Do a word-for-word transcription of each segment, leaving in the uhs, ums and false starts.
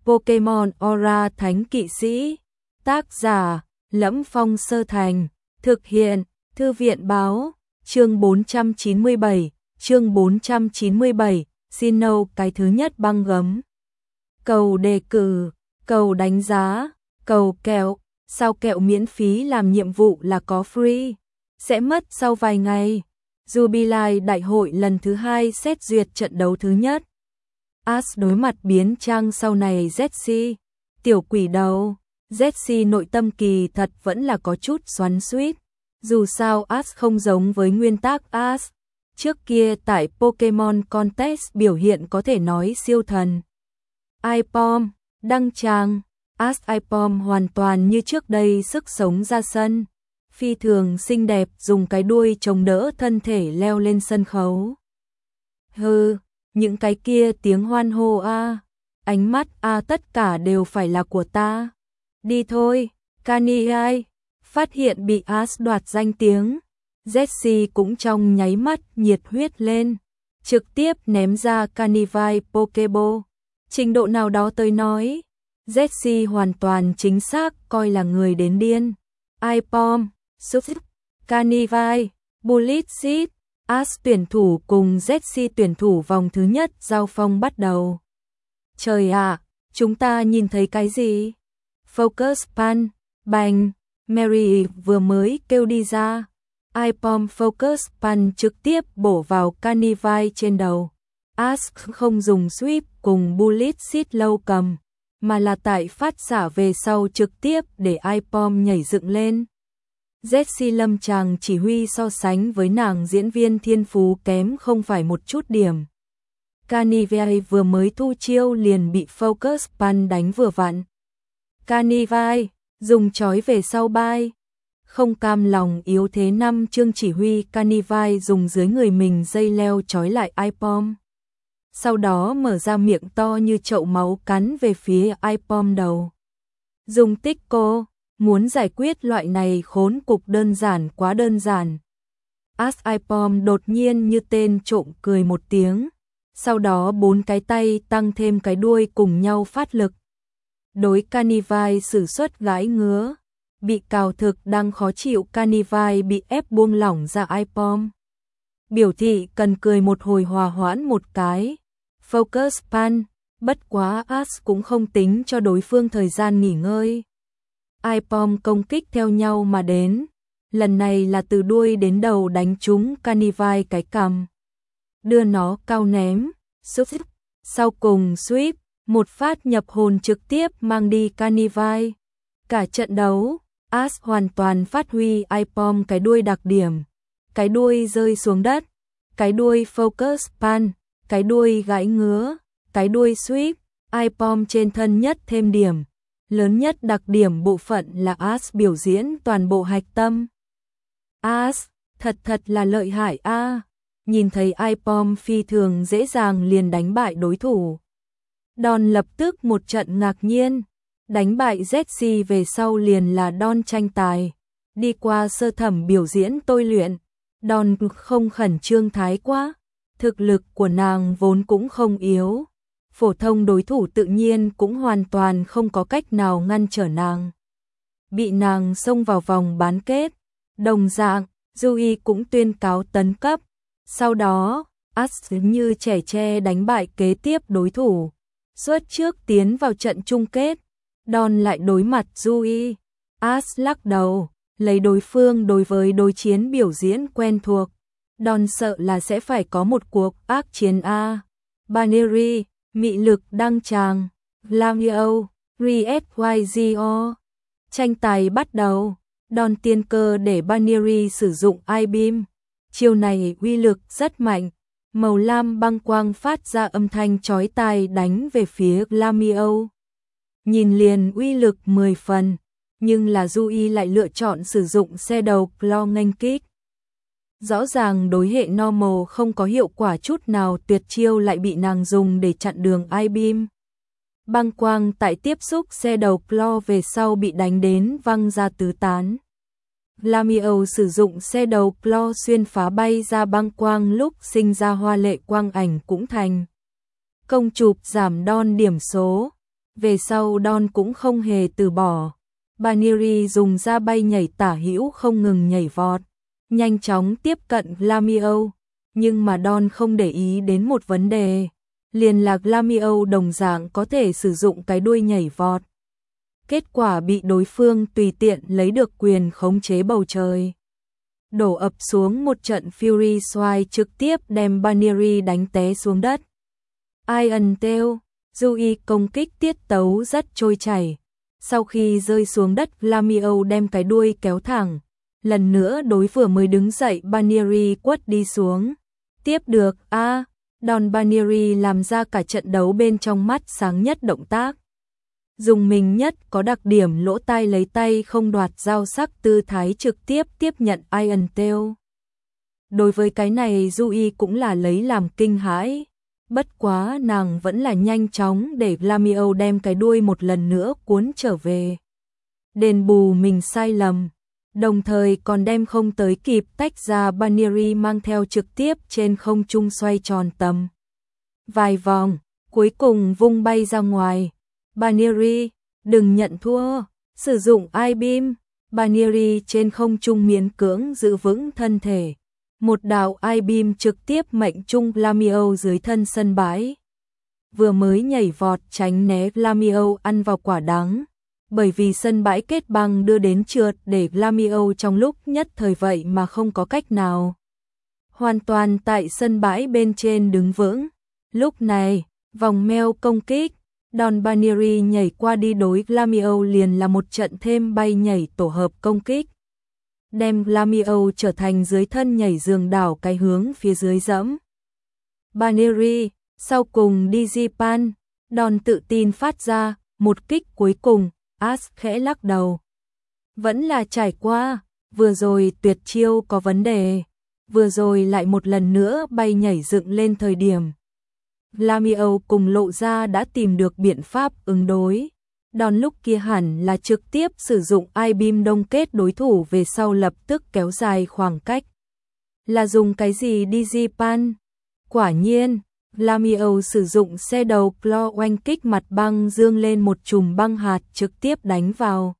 Pokemon Aura Thánh Kỵ Sĩ. Tác giả: Lẫm Phong Sơ Thành. Thực hiện: Thư viện báo. Chương bốn trăm chín mươi bảy. Chương bốn trăm chín mươi bảy. Sinnoh cái thứ nhất băng gấm. Cầu đề cử, cầu đánh giá, cầu kẹo. Sao kẹo miễn phí làm nhiệm vụ là có free? Sẽ mất sau vài ngày. Jubilee đại hội lần thứ hai xét duyệt trận đấu thứ nhất. Ash đối mặt biến trang sau này Jessie. Tiểu quỷ đầu. Jessie nội tâm kỳ thật vẫn là có chút xoắn xuýt. Dù sao Ash không giống với nguyên tắc Ash. Trước kia tại Pokemon Contest biểu hiện có thể nói siêu thần. iPom, đăng tràng. Ash iPom hoàn toàn như trước đây sức sống ra sân. Phi thường xinh đẹp dùng cái đuôi chống đỡ thân thể leo lên sân khấu. Hừ, những cái kia tiếng hoan hô a, ánh mắt a tất cả đều phải là của ta. Đi thôi, Kanye. Phát hiện bị Ash đoạt danh tiếng. Jessie cũng trong nháy mắt nhiệt huyết lên. Trực tiếp ném ra Canivai Pokeball. Trình độ nào đó tới nói. Jessie hoàn toàn chính xác coi là người đến điên. iPom, Súp, Canivai, Bullet Seed. Ash tuyển thủ cùng Jessie tuyển thủ vòng thứ nhất giao phong bắt đầu. Trời ạ, à, chúng ta nhìn thấy cái gì? Focus Punch, bành, Mary vừa mới kêu đi ra. iPom Focus Punch trực tiếp bổ vào Canivai trên đầu. Ash không dùng sweep cùng Bullet Seed lâu cầm, mà là tại phát xả về sau trực tiếp để iPom nhảy dựng lên. Jessie lâm chàng chỉ huy so sánh với nàng diễn viên thiên phú kém không phải một chút điểm. Canivai vừa mới thu chiêu liền bị Focus Punch đánh vừa vặn. Canivai dùng chói về sau bay. Không cam lòng yếu thế năm chương chỉ huy Canivai dùng dưới người mình dây leo chói lại iPom. Sau đó mở ra miệng to như chậu máu cắn về phía iPom đầu. Dùng tích cô, muốn giải quyết loại này khốn cục đơn giản quá đơn giản. Ash iPom đột nhiên như tên trộm cười một tiếng. Sau đó bốn cái tay tăng thêm cái đuôi cùng nhau phát lực. Đối Canivai sử xuất gãi ngứa. Bị cào thực đang khó chịu Canivai bị ép buông lỏng ra iPom. Biểu thị cần cười một hồi hòa hoãn một cái. Focus Punch, bất quá Ash cũng không tính cho đối phương thời gian nghỉ ngơi. iPom công kích theo nhau mà đến. Lần này là từ đuôi đến đầu đánh trúng Canivai cái cằm. Đưa nó cao ném, xúc. Sau cùng sweep, một phát nhập hồn trực tiếp mang đi Canivai. Cả trận đấu, Ash hoàn toàn phát huy iPom cái đuôi đặc điểm. Cái đuôi rơi xuống đất, cái đuôi Focus Punch, cái đuôi gãi ngứa, cái đuôi sweep, iPom trên thân nhất thêm điểm. Lớn nhất đặc điểm bộ phận là Ash biểu diễn toàn bộ hạch tâm. Ash, thật thật là lợi hại a. À. Nhìn thấy iPom phi thường dễ dàng liền đánh bại đối thủ. Don lập tức một trận ngạc nhiên. Đánh bại Jessie về sau liền là Don tranh tài. Đi qua sơ thẩm biểu diễn tôi luyện. Don không khẩn trương thái quá. Thực lực của nàng vốn cũng không yếu. Phổ thông đối thủ tự nhiên cũng hoàn toàn không có cách nào ngăn trở nàng. Bị nàng xông vào vòng bán kết. Đồng dạng, Yui cũng tuyên cáo tấn cấp. Sau đó, Ash như trẻ tre đánh bại kế tiếp đối thủ. Suốt trước tiến vào trận chung kết. Don lại đối mặt Yui. Ash lắc đầu, lấy đối phương đối với đối chiến biểu diễn quen thuộc. Don sợ là sẽ phải có một cuộc ác chiến A. Baneri, mị lực đăng tràng, Lamio, Rietwygo. Tranh tài bắt đầu. Don tiên cơ để Baneri sử dụng I-Beam. Chiêu này uy lực rất mạnh. Màu lam băng quang phát ra âm thanh chói tai đánh về phía Lamio. Nhìn liền uy lực mười phần, nhưng là Yui lại lựa chọn sử dụng xe đầu claw nghênh kích. Rõ ràng đối hệ normal không có hiệu quả chút nào, tuyệt chiêu lại bị nàng dùng để chặn đường I-Beam. Băng quang tại tiếp xúc xe đầu claw về sau bị đánh đến văng ra tứ tán. Lamio sử dụng xe đầu claw xuyên phá bay ra băng quang lúc sinh ra hoa lệ quang ảnh cũng thành công chụp giảm Don điểm số. Về sau Don cũng không hề từ bỏ. Baneri dùng ra bay nhảy tả hữu không ngừng nhảy vọt, nhanh chóng tiếp cận Lamieux, nhưng mà Don không để ý đến một vấn đề, liền là Lamieux đồng dạng có thể sử dụng cái đuôi nhảy vọt. Kết quả bị đối phương tùy tiện lấy được quyền khống chế bầu trời. Đổ ập xuống một trận Fury Swine trực tiếp đem Baneri đánh té xuống đất. Iron Tail, Yui công kích tiết tấu rất trôi chảy. Sau khi rơi xuống đất, Lamieux đem cái đuôi kéo thẳng. Lần nữa đối vừa mới đứng dậy Baneri quất đi xuống. Tiếp được, a à, đòn Baneri làm ra cả trận đấu bên trong mắt sáng nhất động tác. Dùng mình nhất có đặc điểm lỗ tai lấy tay không đoạt dao sắc tư thái trực tiếp tiếp nhận Iron Tail. Đối với cái này Yui cũng là lấy làm kinh hãi. Bất quá nàng vẫn là nhanh chóng để Lamieux đem cái đuôi một lần nữa cuốn trở về. Đền bù mình sai lầm. Đồng thời còn đem không tới kịp tách ra Baneri mang theo trực tiếp trên không trung xoay tròn tầm vài vòng, cuối cùng vung bay ra ngoài. Baneri, đừng nhận thua, sử dụng I-beam. Baneri trên không trung miễn cưỡng giữ vững thân thể. Một đạo I-beam trực tiếp mệnh trung Lamieux dưới thân sân bãi. Vừa mới nhảy vọt tránh né Lamieux ăn vào quả đắng. Bởi vì sân bãi kết băng đưa đến trượt để Lamieux trong lúc nhất thời vậy mà không có cách nào. Hoàn toàn tại sân bãi bên trên đứng vững. Lúc này, vòng meo công kích, đòn Baneri nhảy qua đi đối Lamieux liền là một trận thêm bay nhảy tổ hợp công kích. Đem Lamieux trở thành dưới thân nhảy giường đảo cái hướng phía dưới dẫm. Baneri, sau cùng Digipan, đòn tự tin phát ra, một kích cuối cùng, Ash khẽ lắc đầu. Vẫn là trải qua, vừa rồi tuyệt chiêu có vấn đề, vừa rồi lại một lần nữa bay nhảy dựng lên thời điểm. Lamieux cùng lộ ra đã tìm được biện pháp ứng đối. Đòn lúc kia hẳn là trực tiếp sử dụng I-beam đông kết đối thủ về sau lập tức kéo dài khoảng cách. Là dùng cái gì Digipan? Quả nhiên, Lamieux sử dụng xe đầu Claw oanh kích mặt băng dương lên một chùm băng hạt trực tiếp đánh vào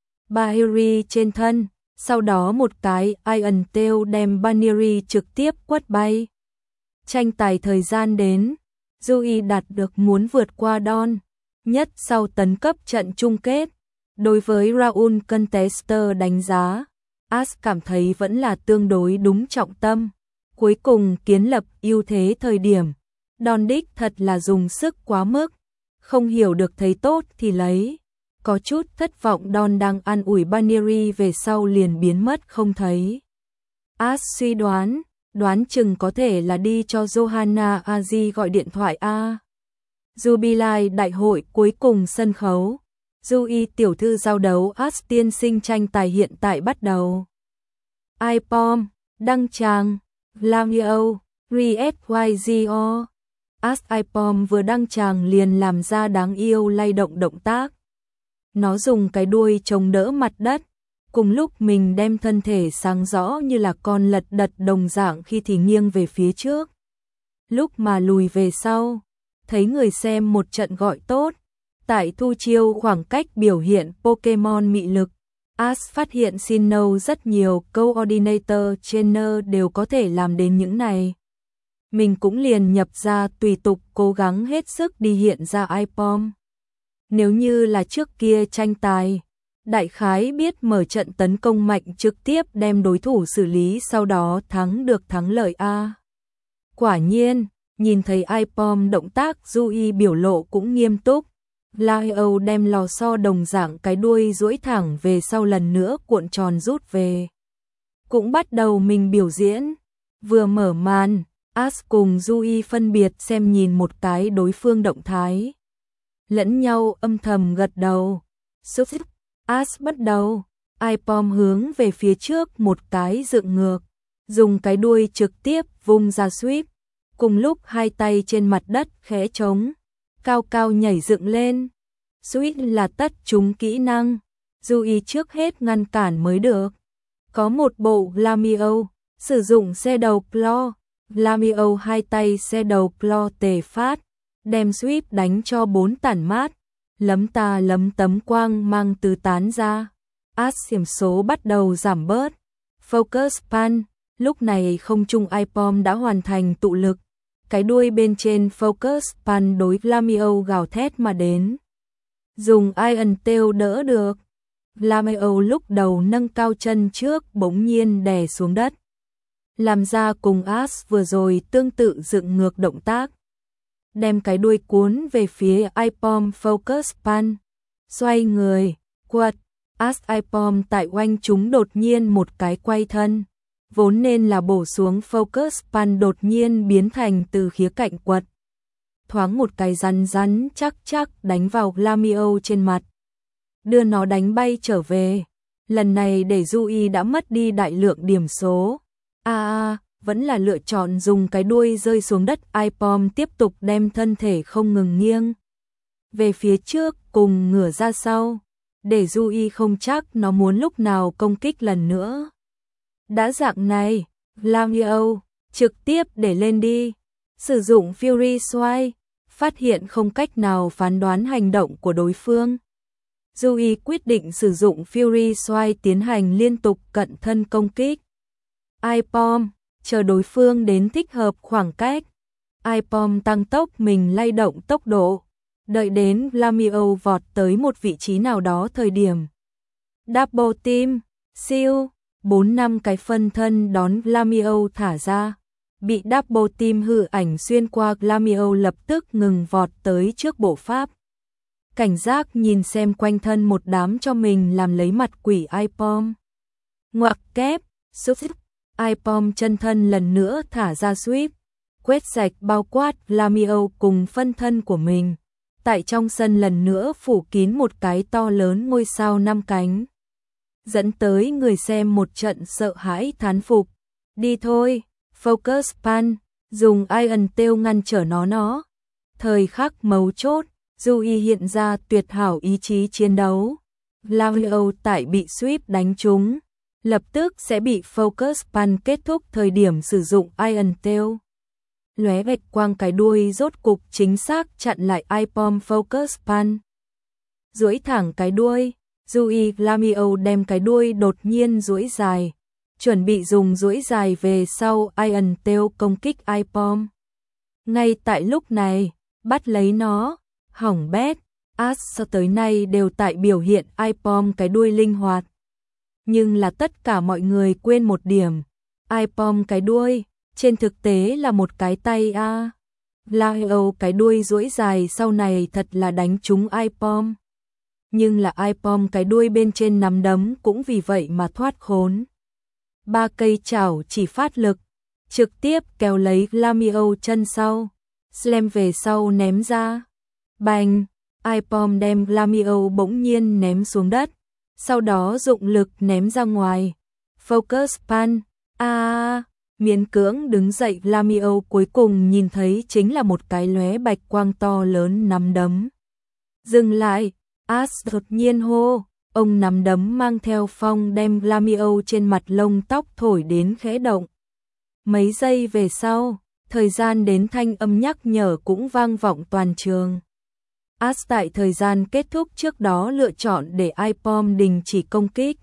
Baneri trên thân, sau đó một cái Iron Tail đem Baneri trực tiếp quất bay. Tranh tài thời gian đến, Yui đạt được muốn vượt qua Don. Nhất sau tấn cấp trận chung kết, đối với Raul Contester đánh giá, Ash cảm thấy vẫn là tương đối đúng trọng tâm. Cuối cùng kiến lập ưu thế thời điểm, Don đích thật là dùng sức quá mức, không hiểu được thấy tốt thì lấy. Có chút thất vọng Don đang an ủi Baneri về sau liền biến mất không thấy. Ash suy đoán, đoán chừng có thể là đi cho Johanna Aji gọi điện thoại a. Jubilee đại hội cuối cùng sân khấu. Yui tiểu thư giao đấu Ash tiên sinh tranh tài hiện tại bắt đầu. I-pom, đăng tràng, Lamieux, Re-S-Y-G-O. Ash I-pom vừa đăng tràng liền làm ra đáng yêu lay động động tác. Nó dùng cái đuôi chống đỡ mặt đất, cùng lúc mình đem thân thể sáng rõ như là con lật đật đồng dạng khi thì nghiêng về phía trước. Lúc mà lùi về sau, thấy người xem một trận gọi tốt. Tại thu chiêu khoảng cách biểu hiện Pokemon mị lực, Ash phát hiện Sinnoh rất nhiều Coordinator Trainer đều có thể làm đến những này. Mình cũng liền nhập ra tùy tục cố gắng hết sức đi hiện ra I-pom. Nếu như là trước kia tranh tài, đại khái biết mở trận tấn công mạnh trực tiếp đem đối thủ xử lý sau đó thắng được thắng lợi a. Quả nhiên, nhìn thấy I-pom động tác Yui biểu lộ cũng nghiêm túc. Lamieux đem lò xo đồng dạng cái đuôi duỗi thẳng về sau lần nữa cuộn tròn rút về. Cũng bắt đầu mình biểu diễn. Vừa mở màn, Ash cùng Yui phân biệt xem nhìn một cái đối phương động thái. Lẫn nhau âm thầm gật đầu. Xúc xích, Ash bắt đầu. I-pom hướng về phía trước một cái dựng ngược. Dùng cái đuôi trực tiếp vung ra sweep. Cùng lúc hai tay trên mặt đất khẽ trống. Cao cao nhảy dựng lên. Sweep là tất chúng kỹ năng. Yui trước hết ngăn cản mới được. Có một bộ Lamieux, sử dụng xe đầu claw. Lamieux hai tay xe đầu claw tề phát. Đem sweep đánh cho bốn tản mát. lấm ta lấm tấm quang mang tứ tán ra. As điểm số bắt đầu giảm bớt. Focus pan, lúc này không trung iPom đã hoàn thành tụ lực. Cái đuôi bên trên Focus pan đối Lamio gào thét mà đến. Dùng Iron Tail đỡ được. Lamio lúc đầu nâng cao chân trước bỗng nhiên đè xuống đất. Làm ra cùng As vừa rồi tương tự dựng ngược động tác. Đem cái đuôi cuốn về phía iPom Focus pan. Xoay người, quật. As iPom tại oanh chúng đột nhiên một cái quay thân. Vốn nên là bổ xuống Focus pan đột nhiên biến thành từ khía cạnh quật. Thoáng một cái rắn rắn chắc chắc đánh vào Lamio trên mặt. Đưa nó đánh bay trở về. Lần này để Rui đã mất đi đại lượng điểm số. A à, vẫn là lựa chọn dùng cái đuôi rơi xuống đất. iPom tiếp tục đem thân thể không ngừng nghiêng về phía trước cùng ngửa ra sau. Để Rui không chắc nó muốn lúc nào công kích lần nữa. Đã dạng này, Lamio trực tiếp để lên đi. Sử dụng Fury Sway, phát hiện không cách nào phán đoán hành động của đối phương. Rui quyết định sử dụng Fury Sway tiến hành liên tục cận thân công kích. iPom, chờ đối phương đến thích hợp khoảng cách. iPom tăng tốc mình lay động tốc độ. Đợi đến Lamio vọt tới một vị trí nào đó thời điểm. Double team, siêu, bốn năm cái phân thân đón Lamio thả ra. Bị double team hư ảnh xuyên qua, Lamio lập tức ngừng vọt tới trước bộ pháp. Cảnh giác nhìn xem quanh thân một đám cho mình làm lấy mặt quỷ iPom. Ngoặc kép, xúc iPom chân thân lần nữa thả ra sweep. Quét sạch bao quát Lamio cùng phân thân của mình. Tại trong sân lần nữa phủ kín một cái to lớn ngôi sao năm cánh. Dẫn tới người xem một trận sợ hãi thán phục. Đi thôi, Focus pan, dùng Iron Tail ngăn trở nó nó. Thời khắc mấu chốt, Rui hiện ra tuyệt hảo ý chí chiến đấu. Lamio tại bị sweep đánh trúng, lập tức sẽ bị Focus pan kết thúc thời điểm sử dụng Iron Tail. Lóe bạch quang cái đuôi rốt cục chính xác chặn lại iPom Focus pan. Duỗi thẳng cái đuôi, Rui Lamio đem cái đuôi đột nhiên duỗi dài, chuẩn bị dùng duỗi dài về sau Iron Tail công kích iPom. Ngay tại lúc này, bắt lấy nó, hỏng bét, As cho tới nay đều tại biểu hiện iPom cái đuôi linh hoạt. Nhưng là tất cả mọi người quên một điểm, iPom cái đuôi trên thực tế là một cái tay a. À. Lamio cái đuôi duỗi dài sau này thật là đánh trúng iPom. Nhưng là iPom cái đuôi bên trên nắm đấm cũng vì vậy mà thoát khốn. Ba cây chảo chỉ phát lực, trực tiếp kéo lấy Lamio chân sau, slam về sau ném ra. Bành, iPom đem Lamio bỗng nhiên ném xuống đất, sau đó dụng lực ném ra ngoài. Focus pan, a à, miễn cưỡng đứng dậy, Lamio cuối cùng nhìn thấy chính là một cái lóe bạch quang to lớn nắm đấm. Dừng lại, As đột nhiên hô, ông nắm đấm mang theo phong đem Lamio trên mặt lông tóc thổi đến khẽ động. Mấy giây về sau, thời gian đến thanh âm nhắc nhở cũng vang vọng toàn trường. As tại thời gian kết thúc trước đó lựa chọn để iPom đình chỉ công kích.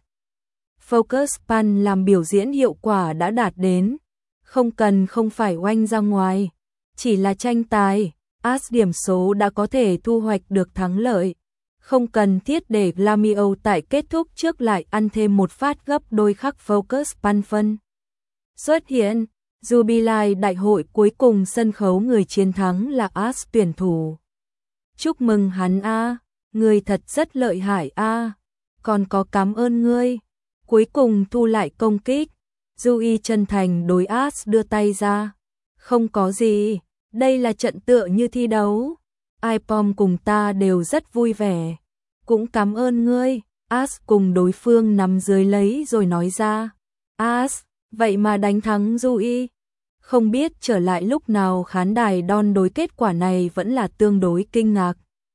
Focus pan làm biểu diễn hiệu quả đã đạt đến, không cần không phải oanh ra ngoài, chỉ là tranh tài, As điểm số đã có thể thu hoạch được thắng lợi. Không cần thiết để Lamio tại kết thúc trước lại ăn thêm một phát gấp đôi khắc Focus pan phân. Xuất hiện, Jubilee đại hội cuối cùng sân khấu người chiến thắng là As tuyển thủ. Chúc mừng hắn a, người thật rất lợi hại a, còn có cảm ơn ngươi. Cuối cùng thu lại công kích, Rui chân thành đối As đưa tay ra. Không có gì, đây là trận tựa như thi đấu. iPom cùng ta đều rất vui vẻ. Cũng cảm ơn ngươi, As cùng đối phương nằm dưới lấy rồi nói ra. As, vậy mà đánh thắng Rui. Không biết trở lại lúc nào khán đài đón đối kết quả này vẫn là tương đối kinh ngạc.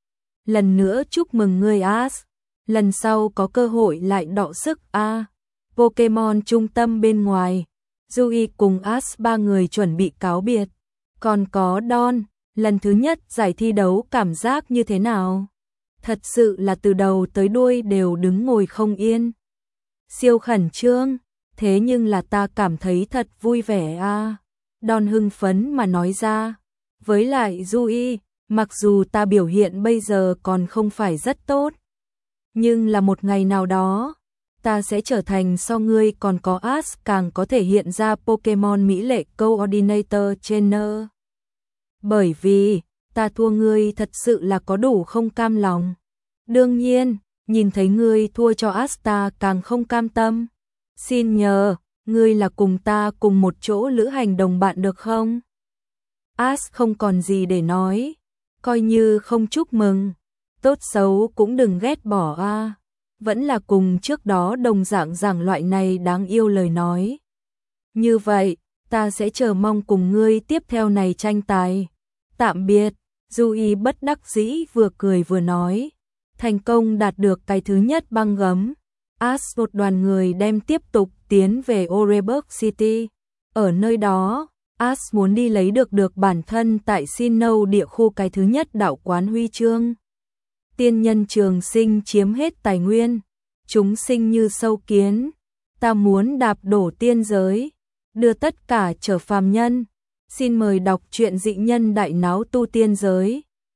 Lần nữa chúc mừng ngươi As, lần sau có cơ hội lại đọ sức a. À, Pokemon trung tâm bên ngoài, Rui cùng As ba người chuẩn bị cáo biệt. Còn có Don, lần thứ nhất giải thi đấu cảm giác như thế nào? thật sự là từ đầu tới đuôi đều đứng ngồi không yên. Siêu khẩn trương, thế nhưng là ta cảm thấy thật vui vẻ a. Don hưng phấn mà nói ra, với lại Rui, mặc dù ta biểu hiện bây giờ còn không phải rất tốt, nhưng là một ngày nào đó, ta sẽ trở thành so ngươi còn có Ash càng có thể hiện ra Pokemon Mỹ lệ Coordinator Trainer. Bởi vì, ta thua ngươi thật sự là có đủ không cam lòng. Đương nhiên, nhìn thấy ngươi thua cho Ash ta càng không cam tâm. Xin nhờ, ngươi là cùng ta cùng một chỗ lữ hành đồng bạn được không? Ash không còn gì để nói, coi như không chúc mừng, tốt xấu cũng đừng ghét bỏ a. Vẫn là cùng trước đó đồng dạng giảng loại này đáng yêu lời nói. Như vậy, ta sẽ chờ mong cùng ngươi tiếp theo này tranh tài. Tạm biệt, Rui bất đắc dĩ vừa cười vừa nói. Thành công đạt được cái thứ nhất băng gấm. Ash một đoàn người đem tiếp tục tiến về Oreburgh City. Ở nơi đó, Ash muốn đi lấy được được bản thân tại Sinnoh địa khu cái thứ nhất đạo quán huy chương. Tiên nhân trường sinh chiếm hết tài nguyên, chúng sinh như sâu kiến, ta muốn đạp đổ tiên giới, đưa tất cả trở phàm nhân. Xin mời đọc truyện Dị Nhân Đại Náo Tu Tiên Giới.